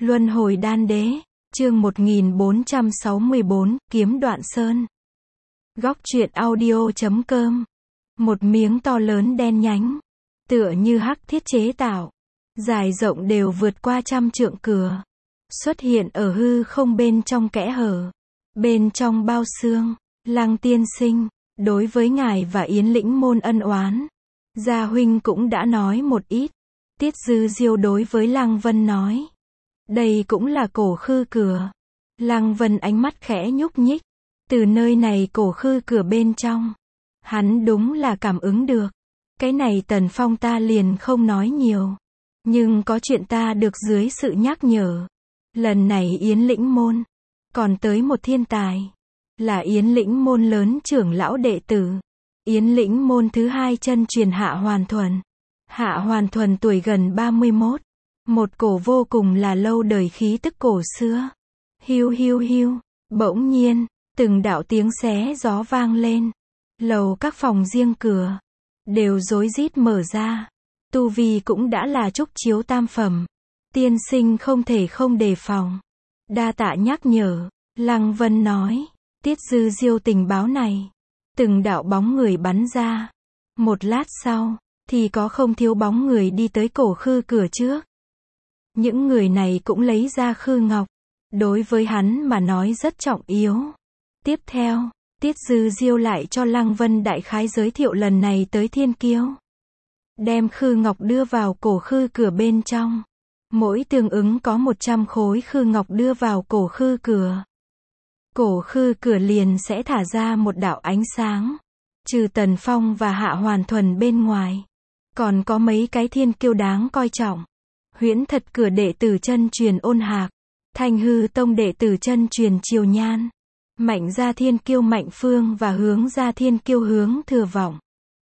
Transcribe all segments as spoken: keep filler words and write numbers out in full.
Luân hồi đan đế, chương một nghìn bốn trăm sáu mươi bốn, kiếm đoạn sơn. Góc truyện audio chấm com. Một miếng to lớn đen nhánh, tựa như hắc thiết chế tạo, dài rộng đều vượt qua trăm trượng cửa, xuất hiện ở hư không bên trong kẽ hở. Bên trong bao xương, Lăng tiên sinh, đối với ngài và Yến Lĩnh môn ân oán, gia huynh cũng đã nói một ít. Tiết Dư Diêu đối với Lăng Vân nói. Đây cũng là cổ khư cửa. Lăng Vân ánh mắt khẽ nhúc nhích. Từ nơi này cổ khư cửa bên trong, hắn đúng là cảm ứng được. Cái này Tần Phong ta liền không nói nhiều. Nhưng có chuyện ta được dưới sự nhắc nhở. Lần này Yến Lĩnh môn, còn tới một thiên tài. Là Yến Lĩnh môn lớn trưởng lão đệ tử. Yến Lĩnh môn thứ hai chân truyền Hạ Hoàn Thuần. Hạ Hoàn Thuần tuổi gần ba mươi mốt. Một cổ vô cùng là lâu đời khí tức cổ xưa. Hiu hiu hiu, bỗng nhiên, từng đạo tiếng xé gió vang lên. Lầu các phòng riêng cửa, đều rối rít mở ra. Tu vi cũng đã là trúc chiếu tam phẩm. Tiên sinh không thể không đề phòng. Đa tạ nhắc nhở, Lăng Vân nói. Tiết Dư Diêu tình báo này. Từng đạo bóng người bắn ra. Một lát sau, thì có không thiếu bóng người đi tới cổ khư cửa trước. Những người này cũng lấy ra khư ngọc. Đối với hắn mà nói rất trọng yếu. Tiếp theo, Tiết Dư Diêu lại cho Lăng Vân đại khái giới thiệu lần này tới Thiên Kiêu. Đem khư ngọc đưa vào cổ khư cửa bên trong. Mỗi tương ứng có một trăm khối khư ngọc đưa vào cổ khư cửa. Cổ khư cửa liền sẽ thả ra một đạo ánh sáng. Trừ Tần Phong và Hạ Hoàn Thuần bên ngoài, còn có mấy cái thiên kiêu đáng coi trọng. Huyễn Thật cửa đệ tử chân truyền Ôn Hạc, Thanh Hư tông đệ tử chân truyền Triều Nhan, Mạnh gia thiên kiêu Mạnh Phương và Hướng gia thiên kiêu Hướng Thừa Vọng.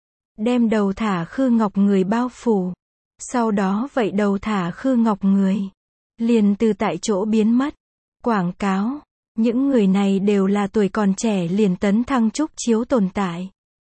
Đem đầu thả khư ngọc người bao phủ. Sau đó vậy đầu thả khư ngọc người, liền từ tại chỗ biến mất. Quảng cáo, những người này đều là tuổi còn trẻ liền tấn thăng trúc chiếu tồn tại.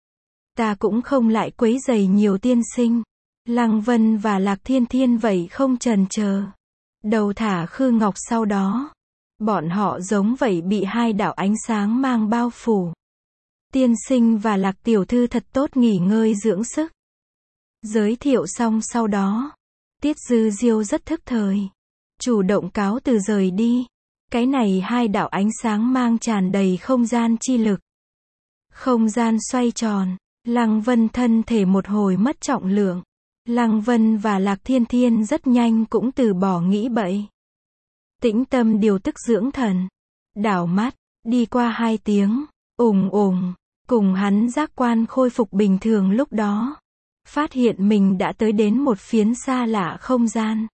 Ta cũng không lại quấy rầy nhiều tiên sinh. Lăng Vân và Lạc Thiên Thiên vậy không chần chờ. Đầu thả khư ngọc sau đó. Bọn họ giống vậy bị hai đạo ánh sáng mang bao phủ. Tiên sinh và Lạc tiểu thư thật tốt nghỉ ngơi dưỡng sức. Giới thiệu xong sau đó. Tiết Dư Diêu rất thức thời. Chủ động cáo từ rời đi. Cái này hai đạo ánh sáng mang tràn đầy không gian chi lực. Không gian xoay tròn. Lăng Vân thân thể một hồi mất trọng lượng. Lăng Vân và Lạc Thiên Thiên rất nhanh cũng từ bỏ nghĩ bậy. Tĩnh tâm điều tức dưỡng thần. Đảo mắt, đi qua hai tiếng, ùng ùng, cùng hắn giác quan khôi phục bình thường lúc đó. Phát hiện mình đã tới đến một phiến xa lạ không gian.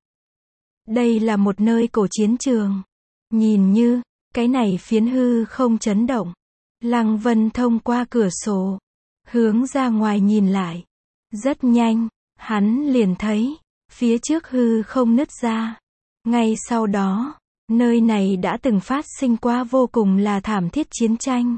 Đây là một nơi cổ chiến trường. Nhìn như, cái này phiến hư không chấn động. Lăng Vân thông qua cửa sổ, hướng ra ngoài nhìn lại. Rất nhanh, hắn liền thấy, phía trước hư không nứt ra. Ngay sau đó, nơi này đã từng phát sinh qua vô cùng là thảm thiết chiến tranh.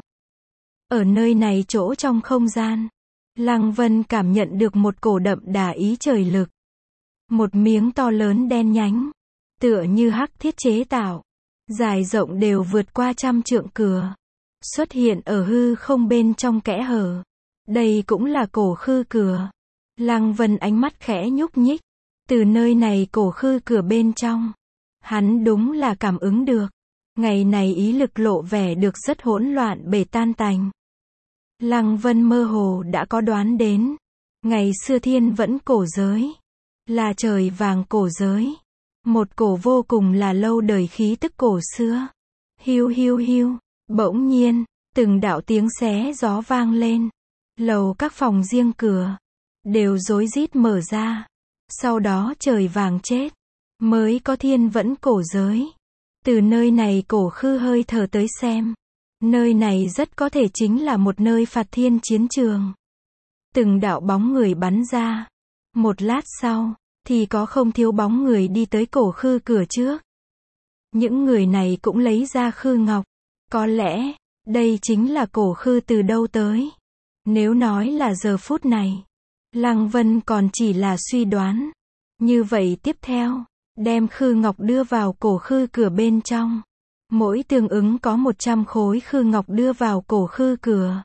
Ở nơi này chỗ trong không gian, Lăng Vân cảm nhận được một cổ đậm đà ý trời lực. Một miếng to lớn đen nhánh, tựa như hắc thiết chế tạo, dài rộng đều vượt qua trăm trượng cửa, xuất hiện ở hư không bên trong kẽ hở. Đây cũng là cổ khư cửa. Lăng Vân ánh mắt khẽ nhúc nhích. Từ nơi này cổ khư cửa bên trong, hắn đúng là cảm ứng được. Ngày này ý lực lộ vẻ được rất hỗn loạn bể tan tành. Lăng Vân mơ hồ đã có đoán đến. Ngày xưa thiên vẫn cổ giới, là trời vàng cổ giới. Một cổ vô cùng là lâu đời khí tức cổ xưa. Hiu hiu hiu, bỗng nhiên, từng đạo tiếng xé gió vang lên. Lầu các phòng riêng cửa, đều rối rít mở ra. Sau đó trời vàng chết, mới có thiên vẫn cổ giới. Từ nơi này cổ khư hơi thở tới xem. Nơi này rất có thể chính là một nơi phạt thiên chiến trường. Từng đạo bóng người bắn ra. Một lát sau, thì có không thiếu bóng người đi tới cổ khư cửa trước. Những người này cũng lấy ra khư ngọc. Có lẽ, đây chính là cổ khư từ đâu tới. Nếu nói là giờ phút này, Lăng Vân còn chỉ là suy đoán. Như vậy tiếp theo, đem khư ngọc đưa vào cổ khư cửa bên trong. Mỗi tương ứng có một trăm khối khư ngọc đưa vào cổ khư cửa.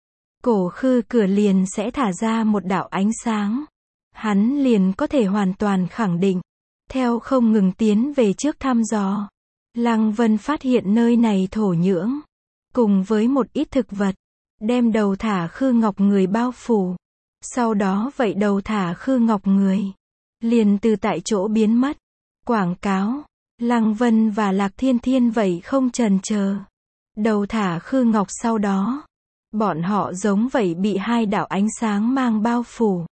Cổ khư cửa liền sẽ thả ra một đạo ánh sáng. Hắn liền có thể hoàn toàn khẳng định. Theo không ngừng tiến về trước thăm dò, Lăng Vân phát hiện nơi này thổ nhưỡng, cùng với một ít thực vật, đem đầu thả khư ngọc người bao phủ. Sau đó vậy đầu thả khư ngọc người, liền từ tại chỗ biến mất. Quảng cáo, Lăng Vân và Lạc Thiên Thiên vậy không chần chờ. Đầu thả khư ngọc sau đó, bọn họ giống vậy bị hai đạo ánh sáng mang bao phủ.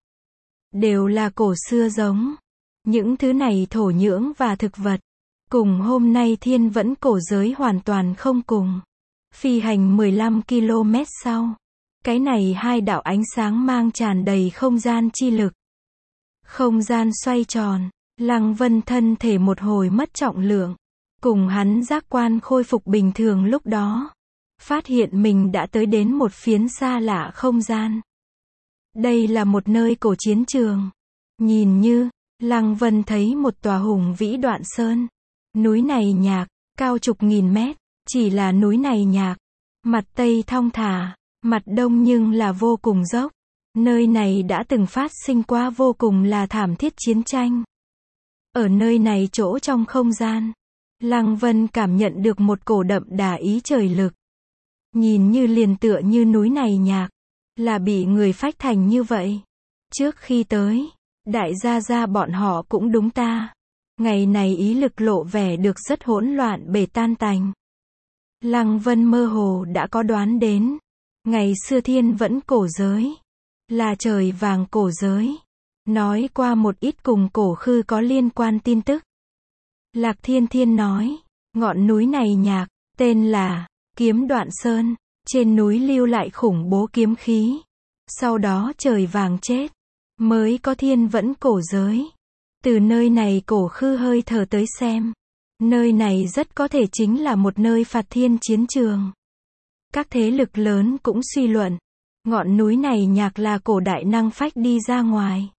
Đều là cổ xưa giống. Những thứ này thổ nhưỡng và thực vật, cùng hôm nay thiên vẫn cổ giới hoàn toàn không cùng. Phi hành mười lăm ki lô mét sau, cái này hai đạo ánh sáng mang tràn đầy không gian chi lực. Không gian xoay tròn, Lăng Vân thân thể một hồi mất trọng lượng, cùng hắn giác quan khôi phục bình thường lúc đó, phát hiện mình đã tới đến một phiến xa lạ không gian. Đây là một nơi cổ chiến trường. Nhìn như, Lăng Vân thấy một tòa hùng vĩ Đoạn Sơn. Núi này nhạc, cao chục nghìn mét, chỉ là núi này nhạc. Mặt Tây thong thả, mặt Đông nhưng là vô cùng dốc. Nơi này đã từng phát sinh qua vô cùng là thảm thiết chiến tranh. Ở nơi này chỗ trong không gian, Lăng Vân cảm nhận được một cổ đậm đà ý trời lực. Nhìn như liền tựa như núi này nhạc, là bị người phách thành như vậy. Trước khi tới, đại gia gia bọn họ cũng đúng ta. Ngày này ý lực lộ vẻ được rất hỗn loạn bể tan tành. Lăng Vân mơ hồ đã có đoán đến. Ngày xưa thiên vẫn cổ giới, là trời vàng cổ giới. Nói qua một ít cùng cổ khư có liên quan tin tức. Lạc Thiên Thiên nói, ngọn núi này nhạc, tên là Kiếm Đoạn Sơn. Trên núi lưu lại khủng bố kiếm khí. Sau đó trời vàng chết, mới có thiên vẫn cổ giới. Từ nơi này cổ khư hơi thở tới xem, nơi này rất có thể chính là một nơi phạt thiên chiến trường. Các thế lực lớn cũng suy luận, ngọn núi này nhạc là cổ đại năng phách đi ra ngoài.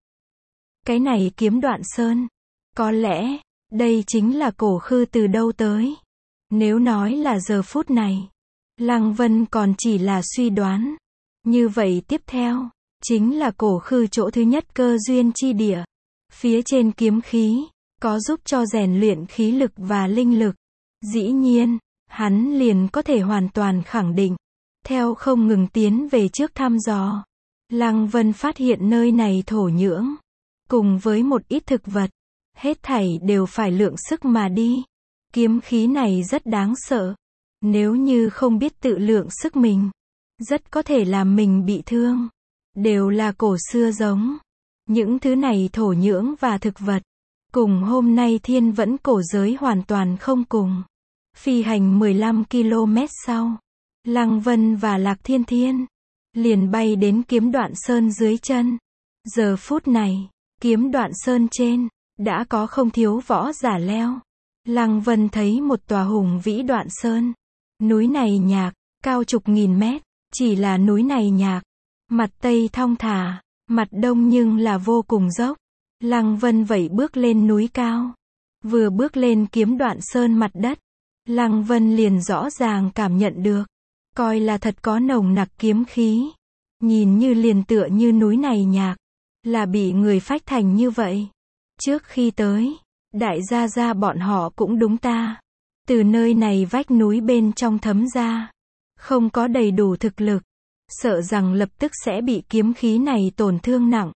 Cái này Kiếm Đoạn Sơn, có lẽ, đây chính là cổ khư từ đâu tới. Nếu nói là giờ phút này, Lăng Vân còn chỉ là suy đoán. Như vậy tiếp theo, chính là cổ khư chỗ thứ nhất cơ duyên chi địa. Phía trên kiếm khí, có giúp cho rèn luyện khí lực và linh lực. Dĩ nhiên, hắn liền có thể hoàn toàn khẳng định. Theo không ngừng tiến về trước thăm dò, Lăng Vân phát hiện nơi này thổ nhưỡng, cùng với một ít thực vật, hết thảy đều phải lượng sức mà đi. Kiếm khí này rất đáng sợ. Nếu như không biết tự lượng sức mình, rất có thể làm mình bị thương. Đều là cổ xưa giống. Những thứ này thổ nhưỡng và thực vật, cùng hôm nay thiên vẫn cổ giới hoàn toàn không cùng. Phi hành mười lăm ki lô mét sau, Lăng Vân và Lạc Thiên Thiên liền bay đến Kiếm Đoạn Sơn dưới chân. Giờ phút này, Kiếm Đoạn Sơn trên đã có không thiếu võ giả leo. Lăng Vân thấy một tòa hùng vĩ Đoạn Sơn. Núi này nhạc, cao chục nghìn mét, chỉ là núi này nhạc. Mặt Tây thong thả, mặt Đông nhưng là vô cùng dốc. Lăng Vân vẩy bước lên núi cao. Vừa bước lên Kiếm Đoạn Sơn mặt đất, Lăng Vân liền rõ ràng cảm nhận được, coi là thật có nồng nặc kiếm khí. Nhìn như liền tựa như núi này nhạc, là bị người phách thành như vậy. Trước khi tới, đại gia gia bọn họ cũng đúng ta. Từ nơi này vách núi bên trong thấm ra, không có đầy đủ thực lực, sợ rằng lập tức sẽ bị kiếm khí này tổn thương nặng.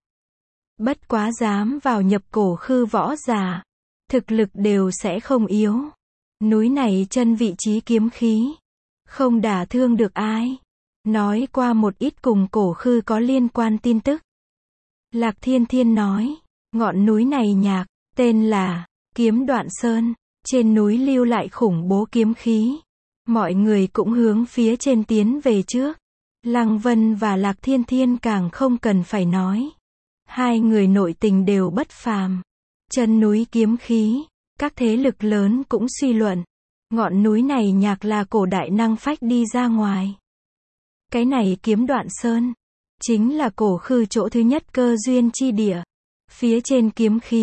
Bất quá dám vào nhập cổ khư võ giả, thực lực đều sẽ không yếu. Núi này chân vị trí kiếm khí, không đả thương được ai. Nói qua một ít cùng cổ khư có liên quan tin tức. Lạc Thiên Thiên nói, ngọn núi này nhạc, tên là Kiếm Đoạn Sơn. Trên núi lưu lại khủng bố kiếm khí. Mọi người cũng hướng phía trên tiến về trước. Lăng Vân và Lạc Thiên Thiên càng không cần phải nói. Hai người nội tình đều bất phàm. Chân núi kiếm khí, các thế lực lớn cũng suy luận. Ngọn núi này nhạc là cổ đại năng phách đi ra ngoài. Cái này Kiếm Đoạn Sơn, chính là cổ khư chỗ thứ nhất cơ duyên chi địa. Phía trên kiếm khí,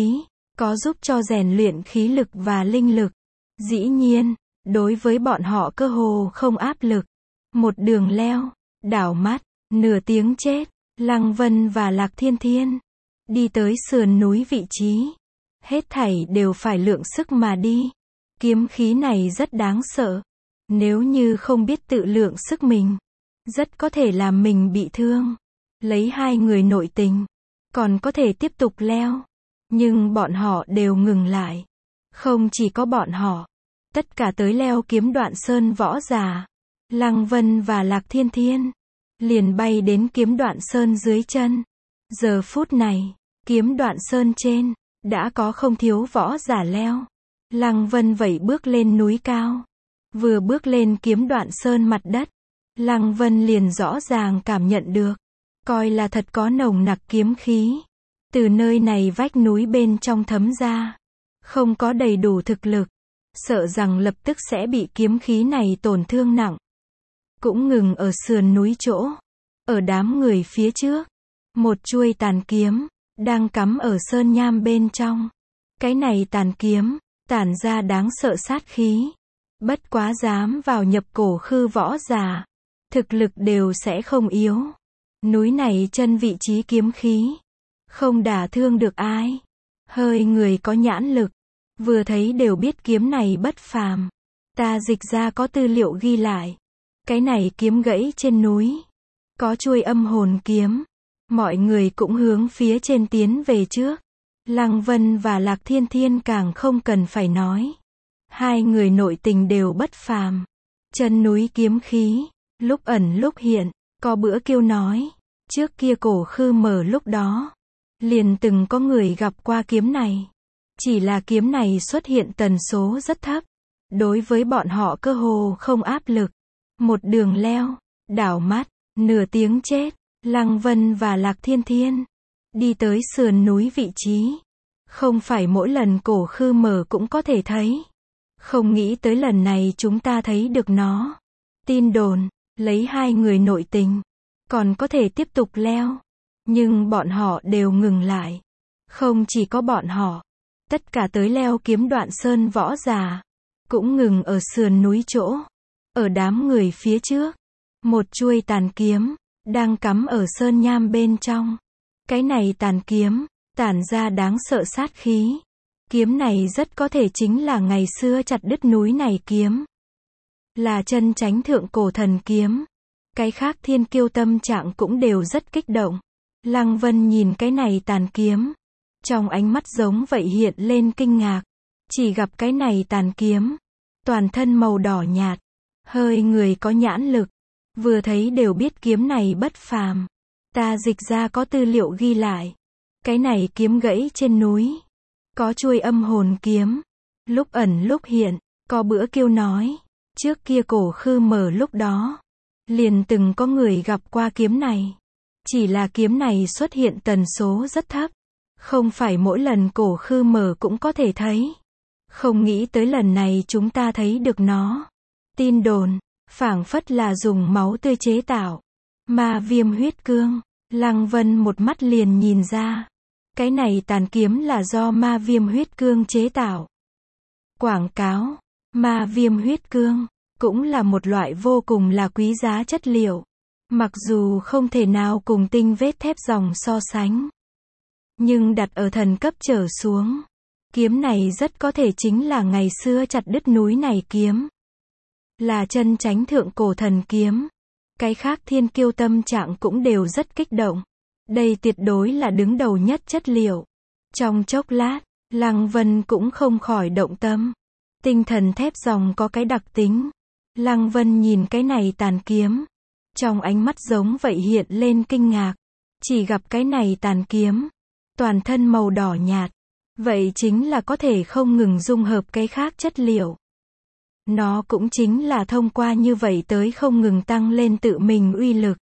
có giúp cho rèn luyện khí lực và linh lực. Dĩ nhiên, đối với bọn họ cơ hồ không áp lực. Một đường leo, đảo mắt, nửa tiếng chết, Lăng Vân và Lạc Thiên Thiên đi tới sườn núi vị trí. Hết thảy đều phải lượng sức mà đi. Kiếm khí này rất đáng sợ. Nếu như không biết tự lượng sức mình, rất có thể làm mình bị thương. Lấy hai người nội tình, còn có thể tiếp tục leo. Nhưng bọn họ đều ngừng lại. Không chỉ có bọn họ, tất cả tới leo kiếm Đoạn Sơn võ giả, Lăng Vân và Lạc Thiên Thiên liền bay đến kiếm Đoạn Sơn dưới chân. Giờ phút này, kiếm Đoạn Sơn trên đã có không thiếu võ giả leo. Lăng Vân vẩy bước lên núi cao. Vừa bước lên kiếm Đoạn Sơn mặt đất, Lăng Vân liền rõ ràng cảm nhận được, coi là thật có nồng nặc kiếm khí từ nơi này vách núi bên trong thấm ra. Không có đầy đủ thực lực, sợ rằng lập tức sẽ bị kiếm khí này tổn thương nặng. Cũng ngừng ở sườn núi chỗ, ở đám người phía trước, một chuôi tàn kiếm đang cắm ở sơn nham bên trong. Cái này tàn kiếm tản ra đáng sợ sát khí. Bất quá dám vào nhập cổ khư võ giả, thực lực đều sẽ không yếu. Núi này chân vị trí kiếm khí, không đả thương được ai. Hơi người có nhãn lực, vừa thấy đều biết kiếm này bất phàm. Ta dịch ra có tư liệu ghi lại. Cái này kiếm gãy trên núi, có chuôi âm hồn kiếm. Mọi người cũng hướng phía trên tiến về trước. Lăng Vân và Lạc Thiên Thiên càng không cần phải nói. Hai người nội tình đều bất phàm. Chân núi kiếm khí, lúc ẩn lúc hiện. Có bữa kêu nói, trước kia cổ khư mở lúc đó, liền từng có người gặp qua kiếm này. Chỉ là kiếm này xuất hiện tần số rất thấp. Đối với bọn họ cơ hồ không áp lực. Một đường leo, đảo mắt, nửa tiếng chết. Lăng Vân và Lạc Thiên Thiên đi tới sườn núi vị trí. Không phải mỗi lần cổ khư mở cũng có thể thấy. Không nghĩ tới lần này chúng ta thấy được nó. Tin đồn, lấy hai người nội tình, còn có thể tiếp tục leo. Nhưng bọn họ đều ngừng lại. Không chỉ có bọn họ, tất cả tới leo kiếm Đoạn Sơn võ giả, cũng ngừng ở sườn núi chỗ. Ở đám người phía trước, một chuôi tàn kiếm đang cắm ở sơn nham bên trong. Cái này tàn kiếm tản ra đáng sợ sát khí. Kiếm này rất có thể chính là ngày xưa chặt đứt núi này kiếm. Là chân chánh thượng cổ thần kiếm. Cái khác thiên kiêu tâm trạng cũng đều rất kích động. Lăng Vân nhìn cái này tàn kiếm, trong ánh mắt giống vậy hiện lên kinh ngạc. Chỉ gặp cái này tàn kiếm, toàn thân màu đỏ nhạt, hơi người có nhãn lực, vừa thấy đều biết kiếm này bất phàm. Ta dịch ra có tư liệu ghi lại. Cái này kiếm gãy trên núi, có chuôi âm hồn kiếm, lúc ẩn lúc hiện. Có bữa kêu nói, trước kia cổ khư mở lúc đó, liền từng có người gặp qua kiếm này. Chỉ là kiếm này xuất hiện tần số rất thấp. Không phải mỗi lần cổ khư mở cũng có thể thấy. Không nghĩ tới lần này chúng ta thấy được nó. Tin đồn, phảng phất là dùng máu tươi chế tạo. Ma viêm huyết cương. Lăng Vân một mắt liền nhìn ra. Cái này tàn kiếm là do ma viêm huyết cương chế tạo. Quảng cáo, ma viêm huyết cương, cũng là một loại vô cùng là quý giá chất liệu. Mặc dù không thể nào cùng tinh vết thép dòng so sánh, nhưng đặt ở thần cấp trở xuống, kiếm này rất có thể chính là ngày xưa chặt đứt núi này kiếm. Là chân chánh thượng cổ thần kiếm. Cái khác thiên kiêu tâm trạng cũng đều rất kích động. Đây tuyệt đối là đứng đầu nhất chất liệu. Trong chốc lát, Lăng Vân cũng không khỏi động tâm. Tinh thần thép dòng có cái đặc tính. Lăng Vân nhìn cái này tàn kiếm, trong ánh mắt giống vậy hiện lên kinh ngạc. Chỉ gặp cái này tàn kiếm, toàn thân màu đỏ nhạt. Vậy chính là có thể không ngừng dung hợp cái khác chất liệu. Nó cũng chính là thông qua như vậy tới không ngừng tăng lên tự mình uy lực.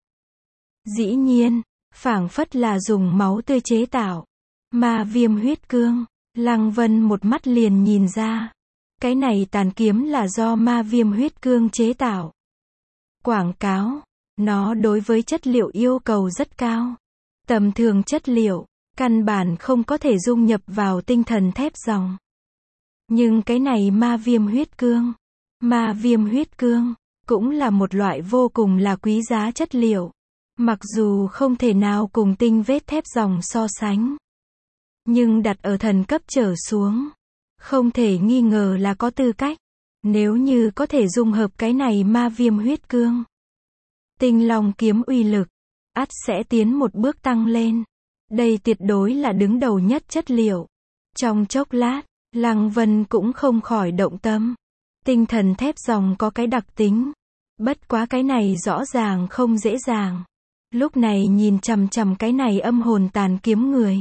Dĩ nhiên, phảng phất là dùng máu tươi chế tạo. Ma viêm huyết cương, Lăng Vân một mắt liền nhìn ra. Cái này tàn kiếm là do ma viêm huyết cương chế tạo. Quảng cáo, nó đối với chất liệu yêu cầu rất cao. Tầm thường chất liệu, căn bản không có thể dung nhập vào tinh thần thép ròng. Nhưng cái này ma viêm huyết cương, ma viêm huyết cương, cũng là một loại vô cùng là quý giá chất liệu. Mặc dù không thể nào cùng tinh vết thép ròng so sánh, nhưng đặt ở thần cấp trở xuống, không thể nghi ngờ là có tư cách. Nếu như có thể dung hợp cái này ma viêm huyết cương, Tinh Long kiếm uy lực, ắt sẽ tiến một bước tăng lên. Đây tuyệt đối là đứng đầu nhất chất liệu. Trong chốc lát, Lăng Vân cũng không khỏi động tâm. Tinh thần thép ròng có cái đặc tính. Bất quá cái này rõ ràng không dễ dàng. Lúc này nhìn chằm chằm cái này âm hồn tàn kiếm người.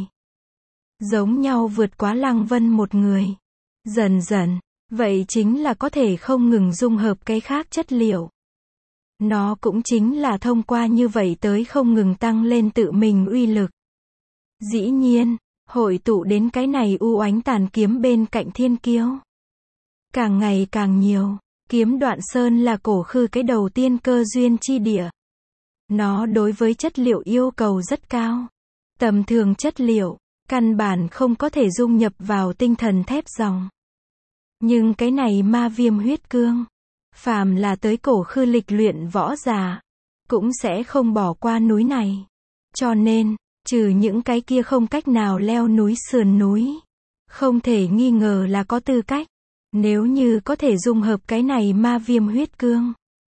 Giống nhau vượt quá Lăng Vân một người. Dần dần, vậy chính là có thể không ngừng dung hợp cái khác chất liệu. Nó cũng chính là thông qua như vậy tới không ngừng tăng lên tự mình uy lực. Dĩ nhiên, hội tụ đến cái này u oánh tàn kiếm bên cạnh thiên kiêu. Càng ngày càng nhiều, kiếm đoạn sơn là cổ khư cái đầu tiên cơ duyên chi địa. Nó đối với chất liệu yêu cầu rất cao. Tầm thường chất liệu, căn bản không có thể dung nhập vào tinh thần thép ròng. Nhưng cái này ma viêm huyết cương, phàm là tới cổ khư lịch luyện võ giả, cũng sẽ không bỏ qua núi này. Cho nên, trừ những cái kia không cách nào leo núi sườn núi, không thể nghi ngờ là có tư cách. Nếu như có thể dung hợp cái này ma viêm huyết cương,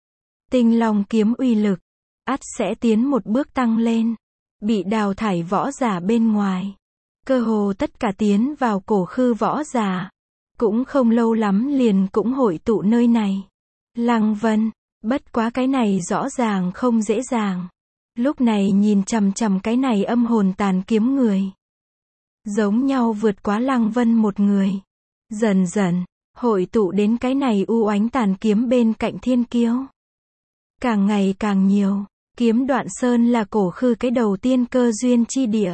Tinh Long kiếm uy lực, ắt sẽ tiến một bước tăng lên. Bị đào thải võ giả bên ngoài, cơ hồ tất cả tiến vào cổ khư võ giả, cũng không lâu lắm liền cũng hội tụ nơi này. Lăng Vân, bất quá cái này rõ ràng không dễ dàng. Lúc này nhìn chằm chằm cái này âm hồn tàn kiếm người. Giống nhau vượt quá Lăng Vân một người. Dần dần, hội tụ đến cái này u oánh tàn kiếm bên cạnh thiên kiêu. Càng ngày càng nhiều, kiếm đoạn sơn là cổ khư cái đầu tiên cơ duyên chi địa.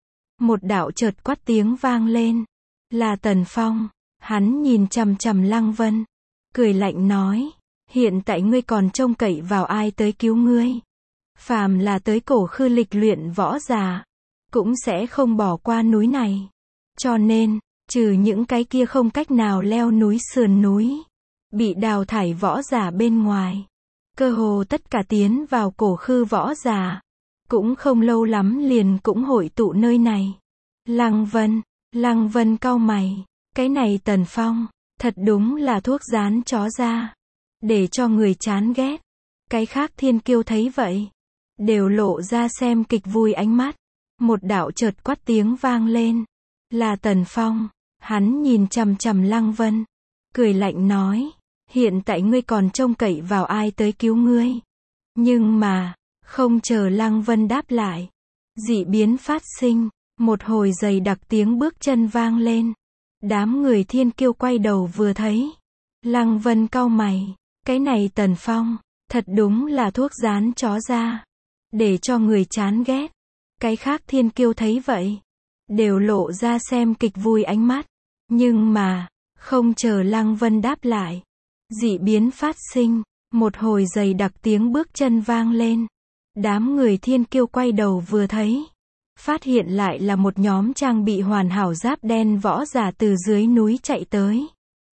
Một đạo chợt quát tiếng vang lên. Là Tần Phong, hắn nhìn chằm chằm Lăng Vân. Cười lạnh nói, hiện tại ngươi còn trông cậy vào ai tới cứu ngươi. Phàm là tới cổ khư lịch luyện võ giả, cũng sẽ không bỏ qua núi này. Cho nên, trừ những cái kia không cách nào leo núi sườn núi, bị đào thải võ giả bên ngoài, cơ hồ tất cả tiến vào cổ khư võ giả, cũng không lâu lắm liền cũng hội tụ nơi này. Lăng Vân, Lăng Vân cau mày, cái này Tần Phong, thật đúng là thuốc dán chó ra, để cho người chán ghét. Cái khác thiên kiêu thấy vậy, đều lộ ra xem kịch vui ánh mắt. Một đạo chợt quát tiếng vang lên. Là Tần Phong, hắn nhìn chằm chằm Lăng Vân, cười lạnh nói, hiện tại ngươi còn trông cậy vào ai tới cứu ngươi. Nhưng mà, không chờ Lăng Vân đáp lại, dị biến phát sinh, một hồi dày đặc tiếng bước chân vang lên. Đám người thiên kiêu quay đầu vừa thấy, Lăng Vân cau mày, cái này Tần Phong, thật đúng là thuốc dán chó ra, để cho người chán ghét. Cái khác thiên kiêu thấy vậy, đều lộ ra xem kịch vui ánh mắt. Nhưng mà, không chờ Lăng Vân đáp lại, dị biến phát sinh, một hồi dày đặc tiếng bước chân vang lên. Đám người thiên kiêu quay đầu vừa thấy, phát hiện lại là một nhóm trang bị hoàn hảo giáp đen võ giả từ dưới núi chạy tới.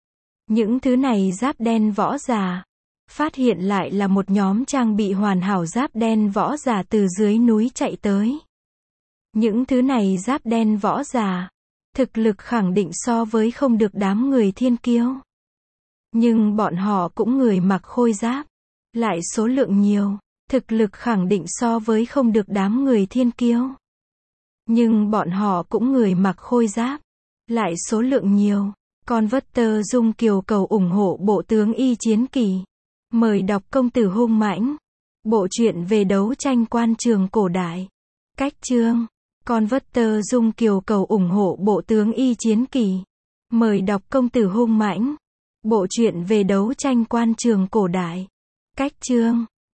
Những thứ này giáp đen võ giả, phát hiện lại là một nhóm trang bị hoàn hảo giáp đen võ giả từ dưới núi chạy tới. Những thứ này giáp đen võ giả, thực lực khẳng định so với không được đám người thiên kiêu. Nhưng bọn họ cũng người mặc khôi giáp, lại số lượng nhiều, thực lực khẳng định so với không được đám người thiên kiêu. Nhưng bọn họ cũng người mặc khôi giáp, lại số lượng nhiều. Con vất tơ dung kiều cầu ủng hộ bộ tướng y chiến kỳ. Mời đọc công tử hung mãnh. Bộ truyện về đấu tranh quan trường cổ đại. Cách chương. Con vất tơ dung kiều cầu ủng hộ bộ tướng y chiến kỳ. Mời đọc công tử hung mãnh. Bộ truyện về đấu tranh quan trường cổ đại. Cách chương.